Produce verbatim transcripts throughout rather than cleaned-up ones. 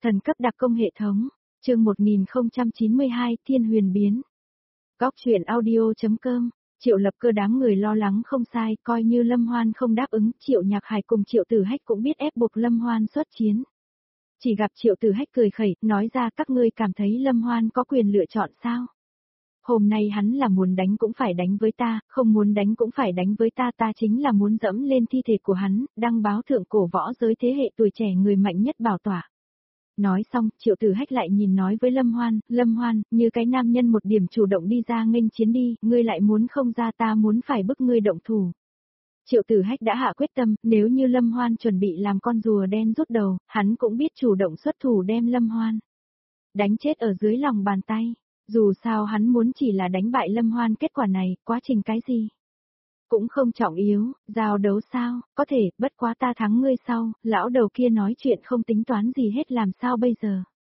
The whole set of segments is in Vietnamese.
Thần cấp đặc công hệ thống, chương một nghìn không trăm chín mươi hai, Thiên Huyền Biến. Góc truyện audio.com, Triệu Lập Cơ đám người lo lắng không sai, coi như Lâm Hoan không đáp ứng, Triệu Nhạc Hải cùng Triệu Tử Hách cũng biết ép buộc Lâm Hoan xuất chiến. Chỉ gặp Triệu Tử Hách cười khẩy, nói ra các ngươi cảm thấy Lâm Hoan có quyền lựa chọn sao? Hôm nay hắn là muốn đánh cũng phải đánh với ta, không muốn đánh cũng phải đánh với ta, ta chính là muốn dẫm lên thi thể của hắn, đăng báo thượng cổ võ giới thế hệ tuổi trẻ người mạnh nhất bảo tỏa. Nói xong, Triệu Tử Hách lại nhìn nói với Lâm Hoan, Lâm Hoan, như cái nam nhân một điểm chủ động đi ra nghênh chiến đi, ngươi lại muốn không ra, ta muốn phải bức ngươi động thủ. Triệu Tử Hách đã hạ quyết tâm, nếu như Lâm Hoan chuẩn bị làm con rùa đen rút đầu, hắn cũng biết chủ động xuất thủ đem Lâm Hoan đánh chết ở dưới lòng bàn tay. Dù sao hắn muốn chỉ là đánh bại Lâm Hoan, kết quả này, quá trình cái gì cũng không trọng yếu, giao đấu sao, có thể, bất quá ta thắng ngươi sau, lão đầu kia nói chuyện không tính toán gì hết, làm sao bây giờ.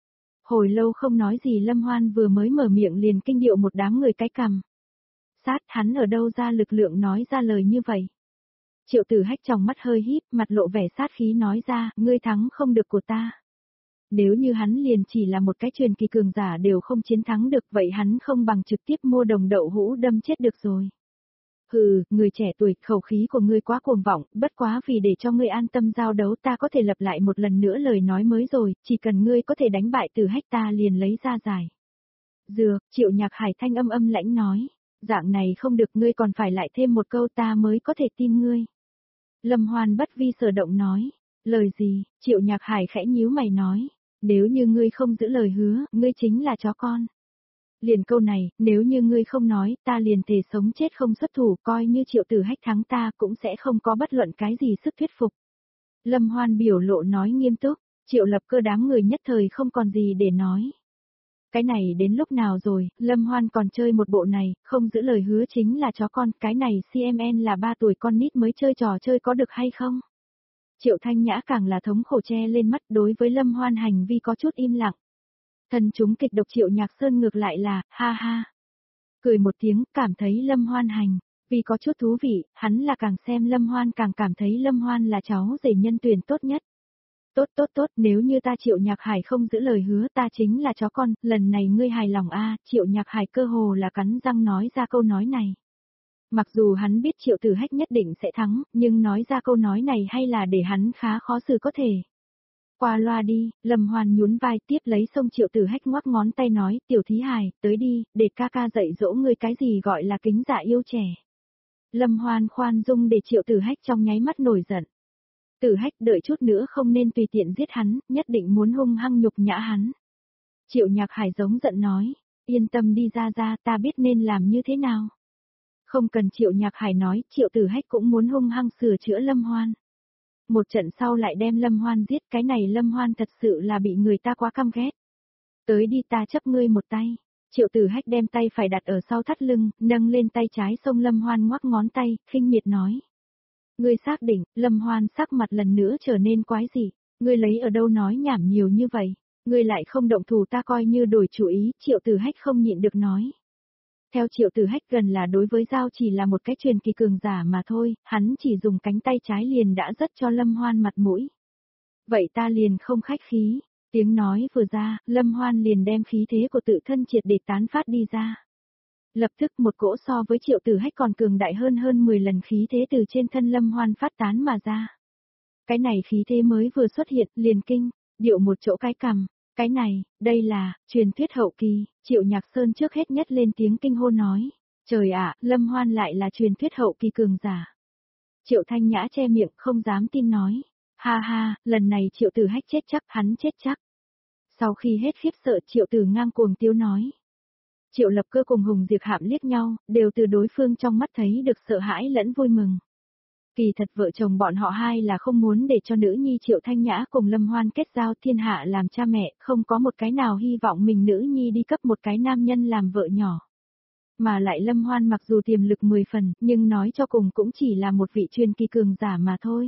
Hồi lâu không nói gì, Lâm Hoan vừa mới mở miệng liền kinh điệu một đám người cái cằm. Sát, hắn ở đâu ra lực lượng nói ra lời như vậy. Triệu Tử Hách trong mắt hơi híp, mặt lộ vẻ sát khí nói ra, ngươi thắng không được của ta. Nếu như hắn liền chỉ là một cái truyền kỳ cường giả đều không chiến thắng được, vậy hắn không bằng trực tiếp mua đồng đậu hũ đâm chết được rồi. Hừ, người trẻ tuổi, khẩu khí của ngươi quá cuồng vọng, bất quá vì để cho ngươi an tâm giao đấu, ta có thể lặp lại một lần nữa lời nói mới rồi, chỉ cần ngươi có thể đánh bại Tử Hách ta liền lấy ra giải dược. Triệu Nhạc Hải thanh âm âm lãnh nói, dạng này không được, ngươi còn phải lại thêm một câu ta mới có thể tin ngươi. Lâm Hoan bất vi sở động nói, lời gì? Triệu Nhạc Hải khẽ nhíu mày nói, nếu như ngươi không giữ lời hứa, ngươi chính là chó con. Liền câu này, nếu như ngươi không nói, ta liền thề sống chết không xuất thủ, coi như Triệu Tử Hách thắng ta cũng sẽ không có bất luận cái gì sức thuyết phục. Lâm Hoan biểu lộ nói nghiêm túc, Triệu Lập Cơ đám người nhất thời không còn gì để nói. Cái này đến lúc nào rồi, Lâm Hoan còn chơi một bộ này, không giữ lời hứa chính là chó con, cái này xê em en là ba tuổi con nít mới chơi trò chơi có được hay không? Triệu Thanh Nhã càng là thống khổ che lên mắt, đối với Lâm Hoan hành vi có chút im lặng. Thần chúng kịch độc Triệu Nhạc Sơn ngược lại là, ha ha. Cười một tiếng, cảm thấy Lâm Hoan hành, vì có chút thú vị, hắn là càng xem Lâm Hoan càng cảm thấy Lâm Hoan là cháu rể nhân tuyển tốt nhất. Tốt tốt tốt, nếu như ta Triệu Nhạc Hải không giữ lời hứa, ta chính là chó con, lần này ngươi hài lòng a? À, Triệu Nhạc Hải cơ hồ là cắn răng nói ra câu nói này. Mặc dù hắn biết Triệu Tử Hách nhất định sẽ thắng, nhưng nói ra câu nói này hay là để hắn khá khó xử có thể. Qua loa đi, Lâm Hoan nhún vai tiếp lấy xong Triệu Tử Hách ngoắc ngón tay nói, tiểu thí hài, tới đi, để ca ca dạy dỗ ngươi cái gì gọi là kính dạ yêu trẻ. Lâm Hoan khoan dung để Triệu Tử Hách trong nháy mắt nổi giận. Tử Hách đợi chút nữa không nên tùy tiện giết hắn, nhất định muốn hung hăng nhục nhã hắn. Triệu Nhạc Hải giống giận nói, yên tâm đi ra ra, ta biết nên làm như thế nào. Không cần Triệu Nhạc Hải nói, Triệu Tử Hách cũng muốn hung hăng sửa chữa Lâm Hoan. Một trận sau lại đem Lâm Hoan giết, cái này Lâm Hoan thật sự là bị người ta quá căm ghét. Tới đi, ta chấp ngươi một tay. Triệu Tử Hách đem tay phải đặt ở sau thắt lưng, nâng lên tay trái xông Lâm Hoan ngoắc ngón tay, khinh miệt nói. Ngươi xác định, Lâm Hoan sắc mặt lần nữa trở nên quái dị, ngươi lấy ở đâu nói nhảm nhiều như vậy, ngươi lại không động thủ ta coi như đổi chủ ý, Triệu Tử Hách không nhịn được nói. Theo Triệu Tử Hách gần là đối với Giao chỉ là một cái truyền kỳ cường giả mà thôi, hắn chỉ dùng cánh tay trái liền đã rất cho Lâm Hoan mặt mũi. Vậy ta liền không khách khí, tiếng nói vừa ra, Lâm Hoan liền đem khí thế của tự thân triệt để tán phát đi ra. Lập tức một cỗ so với Triệu Tử Hách còn cường đại hơn hơn mười lần khí thế từ trên thân Lâm Hoan phát tán mà ra. Cái này khí thế mới vừa xuất hiện, liền kinh, điệu một chỗ cái cằm. Cái này, đây là, truyền thuyết hậu kỳ, Triệu Nhạc Sơn trước hết nhất lên tiếng kinh hô nói. Trời ạ, Lâm Hoan lại là truyền thuyết hậu kỳ cường giả. Triệu Thanh Nhã che miệng không dám tin nói. Ha ha, lần này Triệu Tử Hách chết chắc, hắn chết chắc. Sau khi hết khiếp sợ Triệu Tử ngang cuồng tiếu nói. Triệu Lập Cơ cùng Hùng Diệp Hạm liếc nhau, đều từ đối phương trong mắt thấy được sợ hãi lẫn vui mừng. Kỳ thật vợ chồng bọn họ hai là không muốn để cho nữ nhi Triệu Thanh Nhã cùng Lâm Hoan kết giao, thiên hạ làm cha mẹ, không có một cái nào hy vọng mình nữ nhi đi cấp một cái nam nhân làm vợ nhỏ. Mà lại Lâm Hoan mặc dù tiềm lực mười phần, nhưng nói cho cùng cũng chỉ là một vị truyền kỳ cường giả mà thôi.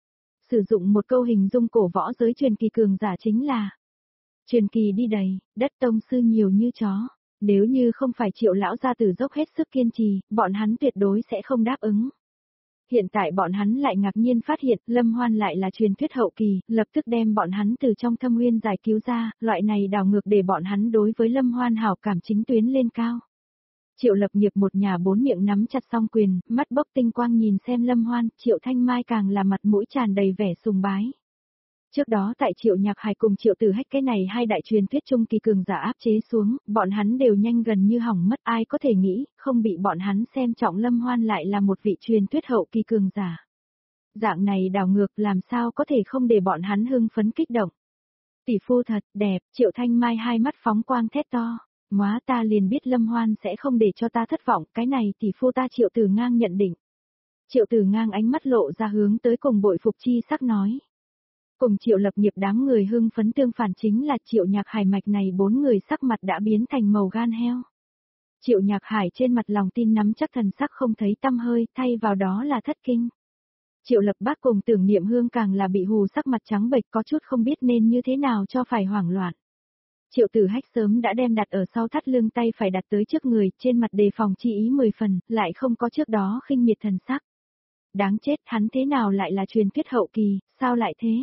Sử dụng một câu hình dung cổ võ giới truyền kỳ cường giả chính là truyền kỳ đi đầy, đất tông sư nhiều như chó. Nếu như không phải Triệu lão gia tử dốc hết sức kiên trì, bọn hắn tuyệt đối sẽ không đáp ứng. Hiện tại bọn hắn lại ngạc nhiên phát hiện Lâm Hoan lại là truyền thuyết hậu kỳ, lập tức đem bọn hắn từ trong thâm nguyên giải cứu ra, loại này đảo ngược để bọn hắn đối với Lâm Hoan hảo cảm chính tuyến lên cao. Triệu Lập Nghiệp một nhà bốn miệng nắm chặt song quyền, mắt bốc tinh quang nhìn xem Lâm Hoan, Triệu Thanh Mai càng là mặt mũi tràn đầy vẻ sùng bái. Trước đó tại Triệu Nhạc Hải cùng Triệu Tử Hách cái này hai đại truyền thuyết trung kỳ cường giả áp chế xuống, bọn hắn đều nhanh gần như hỏng mất, ai có thể nghĩ, không bị bọn hắn xem trọng Lâm Hoan lại là một vị truyền thuyết hậu kỳ cường giả. Dạng này đảo ngược làm sao có thể không để bọn hắn hưng phấn kích động. Tỷ phu thật đẹp, Triệu Thanh Mai hai mắt phóng quang thét to. Móa ta liền biết Lâm Hoan sẽ không để cho ta thất vọng, cái này tỷ phu ta Triệu Tử Ngang nhận định. Triệu Tử Ngang ánh mắt lộ ra hướng tới cùng bội phục chi sắc nói. Cùng Triệu Lập Nghiệp đám người hưng phấn tương phản chính là Triệu Nhạc Hải mạch này bốn người sắc mặt đã biến thành màu gan heo. Triệu Nhạc Hải trên mặt lòng tin nắm chắc thần sắc không thấy tăm hơi, thay vào đó là thất kinh. Triệu Lập Bác cùng Tưởng Niệm Hương càng là bị hù sắc mặt trắng bệch có chút không biết nên như thế nào cho phải hoảng loạn. Triệu Tử Hách sớm đã đem đặt ở sau thắt lưng tay phải đặt tới trước người, trên mặt đề phòng chi ý mười phần, lại không có trước đó khinh miệt thần sắc. Đáng chết, hắn thế nào lại là truyền thuyết hậu kỳ, sao lại thế?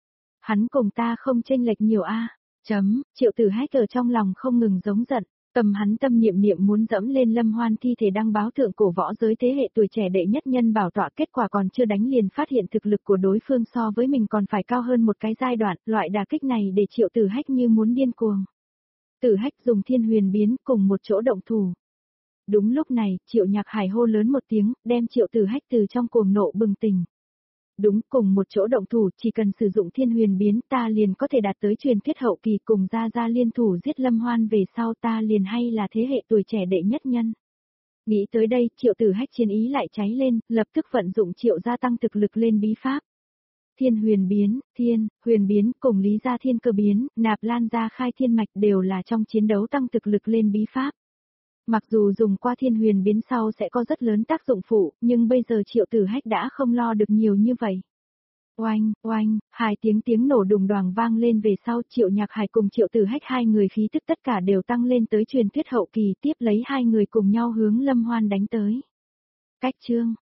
Hắn cùng ta không chênh lệch nhiều a. Chấm, Triệu Tử Hách ở trong lòng không ngừng giống giận, tâm hắn tâm niệm niệm muốn dẫm lên Lâm Hoan thi thể đăng báo thượng cổ võ giới thế hệ tuổi trẻ đệ nhất nhân bảo tọa, kết quả còn chưa đánh liền phát hiện thực lực của đối phương so với mình còn phải cao hơn một cái giai đoạn, loại đả kích này để Triệu Tử Hách như muốn điên cuồng. Tử Hách dùng thiên huyền biến cùng một chỗ động thủ. Đúng lúc này, Triệu Nhạc Hải hô lớn một tiếng, đem Triệu Tử Hách từ trong cuồng nộ bừng tỉnh. Đúng, cùng một chỗ động thủ, chỉ cần sử dụng thiên huyền biến ta liền có thể đạt tới truyền thuyết hậu kỳ, cùng ra ra liên thủ giết Lâm Hoan về sau ta liền hay là thế hệ tuổi trẻ đệ nhất nhân. Nghĩ tới đây, Triệu Tử Hách chiến ý lại cháy lên, lập tức vận dụng Triệu gia tăng thực lực lên bí pháp. Thiên huyền biến, thiên, huyền biến cùng Lý gia thiên cơ biến, nạp lan gia khai thiên mạch đều là trong chiến đấu tăng thực lực lên bí pháp. Mặc dù dùng qua thiên huyền biến sau sẽ có rất lớn tác dụng phụ, nhưng bây giờ Triệu Tử Hách đã không lo được nhiều như vậy. Oanh, oanh, hai tiếng tiếng nổ đùng đoàng vang lên về sau, Triệu Nhạc Hải cùng Triệu Tử Hách hai người khí tức tất cả đều tăng lên tới truyền thuyết hậu kỳ, tiếp lấy hai người cùng nhau hướng Lâm Hoan đánh tới. Cách chương